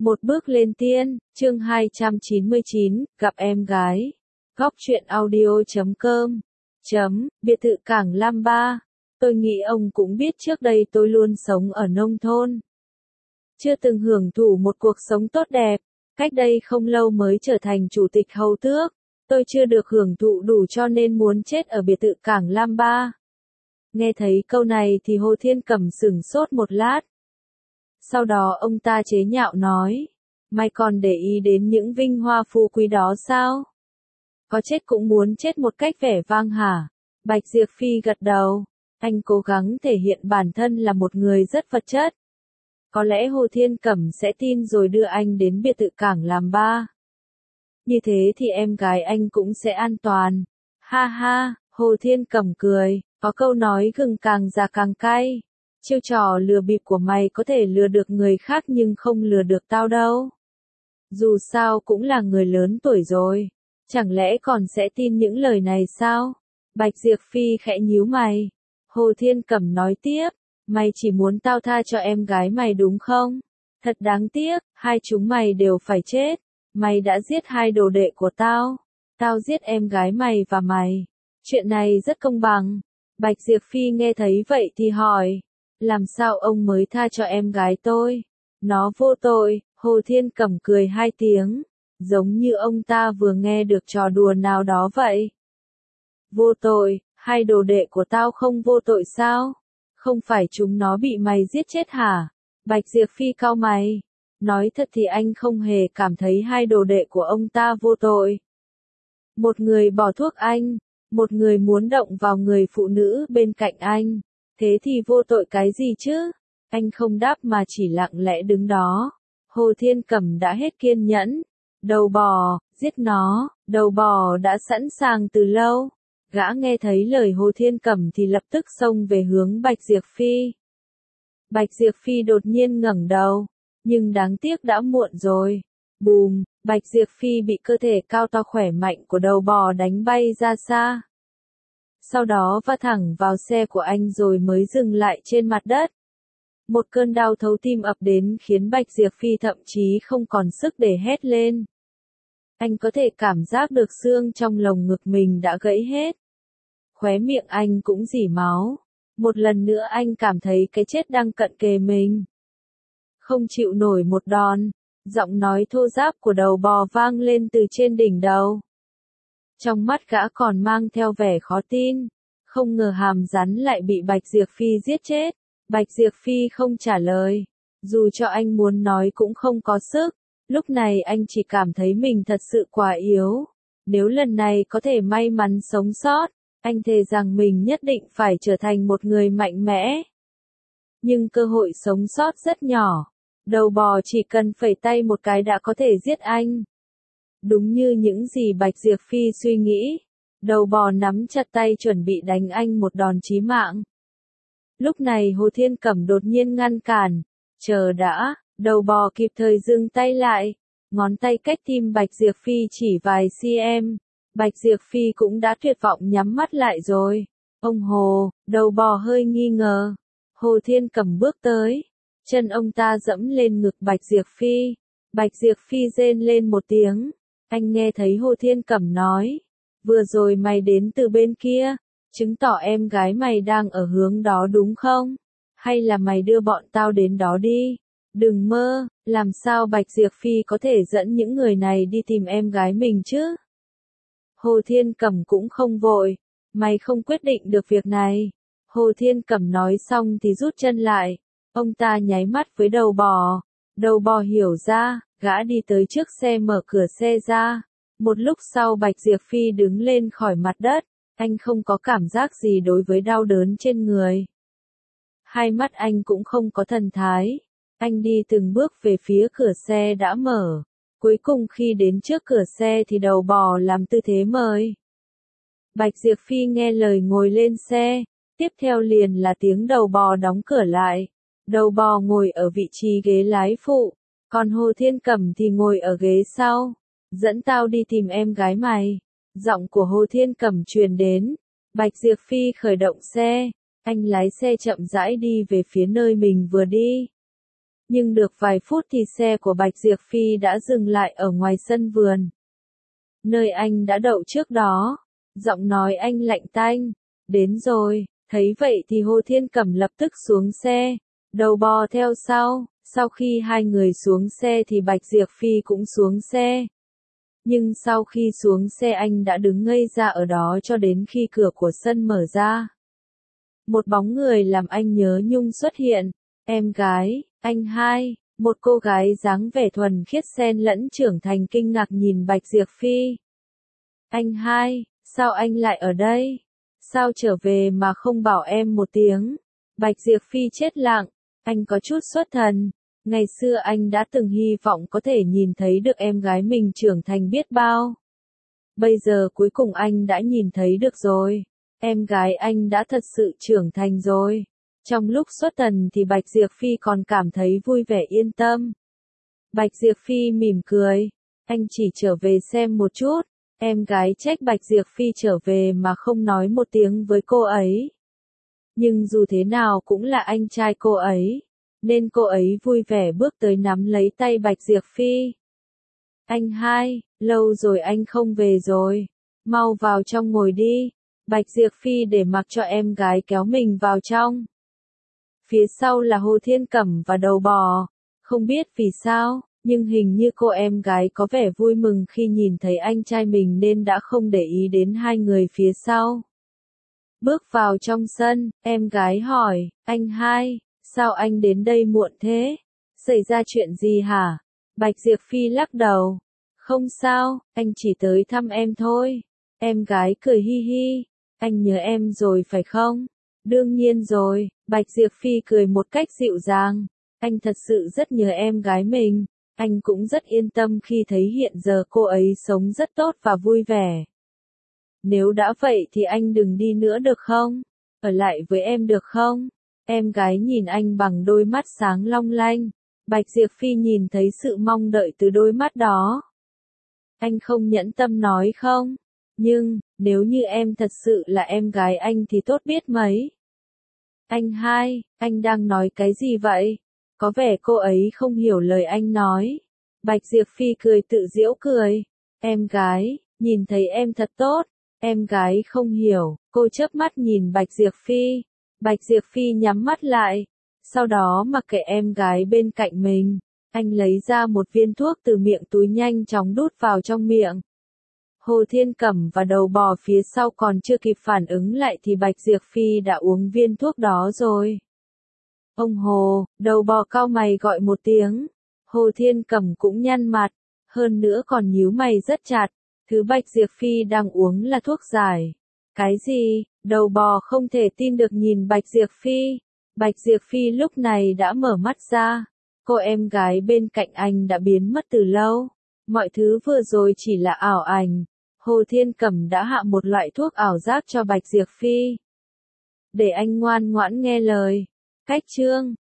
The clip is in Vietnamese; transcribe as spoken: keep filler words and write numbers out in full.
Một bước lên tiên, chương hai trăm chín mươi chín, gặp em gái. Góc truyện audio chấm com. Chấm, biệt thự Cảng Lam ba. Tôi nghĩ ông cũng biết trước đây tôi luôn sống ở nông thôn. Chưa từng hưởng thụ một cuộc sống tốt đẹp. Cách đây không lâu mới trở thành chủ tịch hầu tước. Tôi chưa được hưởng thụ đủ cho nên muốn chết ở biệt thự Cảng Lam ba. Nghe thấy câu này thì Hồ Thiên Cẩm sửng sốt một lát. Sau đó ông ta chế nhạo nói, mày còn để ý đến những vinh hoa phú quý đó sao? Có chết cũng muốn chết một cách vẻ vang hả? Bạch Diệp Phi gật đầu, anh cố gắng thể hiện bản thân là một người rất vật chất. Có lẽ Hồ Thiên Cẩm sẽ tin rồi đưa anh đến biệt thự Cảng Lam ba. Như thế thì em gái anh cũng sẽ an toàn. Ha ha, Hồ Thiên Cẩm cười, có câu nói gừng càng già càng cay. Chiêu trò lừa bịp của mày có thể lừa được người khác nhưng không lừa được tao đâu. Dù sao cũng là người lớn tuổi rồi. Chẳng lẽ còn sẽ tin những lời này sao? Bạch Diệp Phi khẽ nhíu mày. Hồ Thiên Cẩm nói tiếp. Mày chỉ muốn tao tha cho em gái mày đúng không? Thật đáng tiếc, hai chúng mày đều phải chết. Mày đã giết hai đồ đệ của tao. Tao giết em gái mày và mày. Chuyện này rất công bằng. Bạch Diệp Phi nghe thấy vậy thì hỏi. Làm sao ông mới tha cho em gái tôi? Nó vô tội. Hồ Thiên Cẩm cười hai tiếng. Giống như ông ta vừa nghe được trò đùa nào đó vậy. Vô tội, hai đồ đệ của tao không vô tội sao? Không phải chúng nó bị mày giết chết hả? Bạch Diệp Phi cau mày. Nói thật thì anh không hề cảm thấy hai đồ đệ của ông ta vô tội. Một người bỏ thuốc anh, một người muốn động vào người phụ nữ bên cạnh anh. Thế thì vô tội cái gì chứ? Anh không đáp mà chỉ lặng lẽ đứng đó. Hồ Thiên Cẩm đã hết kiên nhẫn. Đầu bò, giết nó, đầu bò đã sẵn sàng từ lâu. Gã nghe thấy lời Hồ Thiên Cẩm thì lập tức xông về hướng Bạch Diệp Phi. Bạch Diệp Phi đột nhiên ngẩng đầu, nhưng đáng tiếc đã muộn rồi. Bùm, Bạch Diệp Phi bị cơ thể cao to khỏe mạnh của đầu bò đánh bay ra xa. Sau đó va thẳng vào xe của anh rồi mới dừng lại trên mặt đất. Một cơn đau thấu tim ập đến khiến Bạch Diệp Phi thậm chí không còn sức để hét lên. Anh có thể cảm giác được xương trong lồng ngực mình đã gãy hết. Khóe miệng anh cũng rỉ máu. Một lần nữa anh cảm thấy cái chết đang cận kề mình. Không chịu nổi một đòn, giọng nói thô ráp của đầu bò vang lên từ trên đỉnh đầu. Trong mắt gã còn mang theo vẻ khó tin. Không ngờ hàm rắn lại bị Bạch Diệp Phi giết chết. Bạch Diệp Phi không trả lời. Dù cho anh muốn nói cũng không có sức. Lúc này anh chỉ cảm thấy mình thật sự quá yếu. Nếu lần này có thể may mắn sống sót, anh thề rằng mình nhất định phải trở thành một người mạnh mẽ. Nhưng cơ hội sống sót rất nhỏ. Đầu bò chỉ cần phẩy tay một cái đã có thể giết anh. Đúng như những gì Bạch Diệp Phi suy nghĩ. Đầu bò nắm chặt tay chuẩn bị đánh anh một đòn chí mạng. Lúc này Hồ Thiên Cẩm đột nhiên ngăn cản. Chờ đã, đầu bò kịp thời dừng tay lại. Ngón tay cách tim Bạch Diệp Phi chỉ vài cm. Bạch Diệp Phi cũng đã tuyệt vọng nhắm mắt lại rồi. Ông Hồ, đầu bò hơi nghi ngờ. Hồ Thiên Cẩm bước tới. Chân ông ta dẫm lên ngực Bạch Diệp Phi. Bạch Diệp Phi rên lên một tiếng. Anh nghe thấy Hồ Thiên Cẩm nói. Vừa rồi mày đến từ bên kia. Chứng tỏ em gái mày đang ở hướng đó đúng không? Hay là mày đưa bọn tao đến đó đi? Đừng mơ, làm sao Bạch Diệp Phi có thể dẫn những người này đi tìm em gái mình chứ? Hồ Thiên Cẩm cũng không vội. Mày không quyết định được việc này. Hồ Thiên Cẩm nói xong thì rút chân lại. Ông ta nháy mắt với đầu bò. Đầu bò hiểu ra, gã đi tới trước xe mở cửa xe ra. Một lúc sau Bạch Diệp Phi đứng lên khỏi mặt đất. Anh không có cảm giác gì đối với đau đớn trên người. Hai mắt anh cũng không có thần thái. Anh đi từng bước về phía cửa xe đã mở. Cuối cùng khi đến trước cửa xe thì đầu bò làm tư thế mời. Bạch Diệp Phi nghe lời ngồi lên xe. Tiếp theo liền là tiếng đầu bò đóng cửa lại. Đầu bò ngồi ở vị trí ghế lái phụ. Còn Hồ Thiên Cẩm thì ngồi ở ghế sau. Dẫn tao đi tìm em gái mày. Giọng của Hồ Thiên Cẩm truyền đến. Bạch Diệp Phi khởi động xe. Anh lái xe chậm rãi đi về phía nơi mình vừa đi. Nhưng được vài phút thì xe của Bạch Diệp Phi đã dừng lại ở ngoài sân vườn. Nơi anh đã đậu trước đó. Giọng nói anh lạnh tanh. Đến rồi. Thấy vậy thì Hồ Thiên Cẩm lập tức xuống xe. Đầu bò theo sau. Sau khi hai người xuống xe thì Bạch Diệp Phi cũng xuống xe. Nhưng sau khi xuống xe anh đã đứng ngây ra ở đó cho đến khi cửa của sân mở ra. Một bóng người làm anh nhớ nhung xuất hiện. Em gái, anh hai, một cô gái dáng vẻ thuần khiết xen lẫn trưởng thành kinh ngạc nhìn Bạch Diệp Phi. Anh hai, sao anh lại ở đây? Sao trở về mà không bảo em một tiếng? Bạch Diệp Phi chết lặng, anh có chút xuất thần. Ngày xưa anh đã từng hy vọng có thể nhìn thấy được em gái mình trưởng thành biết bao. Bây giờ cuối cùng anh đã nhìn thấy được rồi. Em gái anh đã thật sự trưởng thành rồi. Trong lúc xuất thần thì Bạch Diệp Phi còn cảm thấy vui vẻ yên tâm. Bạch Diệp Phi mỉm cười. Anh chỉ trở về xem một chút. Em gái trách Bạch Diệp Phi trở về mà không nói một tiếng với cô ấy. Nhưng dù thế nào cũng là anh trai cô ấy. Nên cô ấy vui vẻ bước tới nắm lấy tay Bạch Diệp Phi. Anh hai, lâu rồi anh không về rồi. Mau vào trong ngồi đi. Bạch Diệp Phi để mặc cho em gái kéo mình vào trong. Phía sau là Hồ Thiên Cẩm và đầu bò. Không biết vì sao, nhưng hình như cô em gái có vẻ vui mừng khi nhìn thấy anh trai mình nên đã không để ý đến hai người phía sau. Bước vào trong sân, em gái hỏi, anh hai, sao anh đến đây muộn thế? Xảy ra chuyện gì hả? Bạch Diệp Phi lắc đầu. Không sao, anh chỉ tới thăm em thôi. Em gái cười hi hi. Anh nhớ em rồi phải không? Đương nhiên rồi, Bạch Diệp Phi cười một cách dịu dàng. Anh thật sự rất nhớ em gái mình. Anh cũng rất yên tâm khi thấy hiện giờ cô ấy sống rất tốt và vui vẻ. Nếu đã vậy thì anh đừng đi nữa được không? Ở lại với em được không? Em gái nhìn anh bằng đôi mắt sáng long lanh. Bạch Diệp Phi nhìn thấy sự mong đợi từ đôi mắt đó. Anh không nhẫn tâm nói không? Nhưng, nếu như em thật sự là em gái anh thì tốt biết mấy. Anh hai, anh đang nói cái gì vậy? Có vẻ cô ấy không hiểu lời anh nói. Bạch Diệp Phi cười tự giễu cười. Em gái, nhìn thấy em thật tốt. Em gái không hiểu, cô chớp mắt nhìn Bạch Diệp Phi. Bạch Diệp Phi nhắm mắt lại. Sau đó mặc kệ em gái bên cạnh mình. Anh lấy ra một viên thuốc từ miệng túi nhanh chóng đút vào trong miệng. Hồ Thiên Cẩm và đầu bò phía sau còn chưa kịp phản ứng lại thì Bạch Diệp Phi đã uống viên thuốc đó rồi. Ông Hồ, đầu bò cau mày gọi một tiếng. Hồ Thiên Cẩm cũng nhăn mặt, hơn nữa còn nhíu mày rất chặt. Thứ Bạch Diệp Phi đang uống là thuốc giải. Cái gì? Đầu bò không thể tin được nhìn Bạch Diệp Phi. Bạch Diệp Phi lúc này đã mở mắt ra. Cô em gái bên cạnh anh đã biến mất từ lâu. Mọi thứ vừa rồi chỉ là ảo ảnh. Hồ Thiên Cẩm đã hạ một loại thuốc ảo giác cho Bạch Diệp Phi. Để anh ngoan ngoãn nghe lời. Cách chương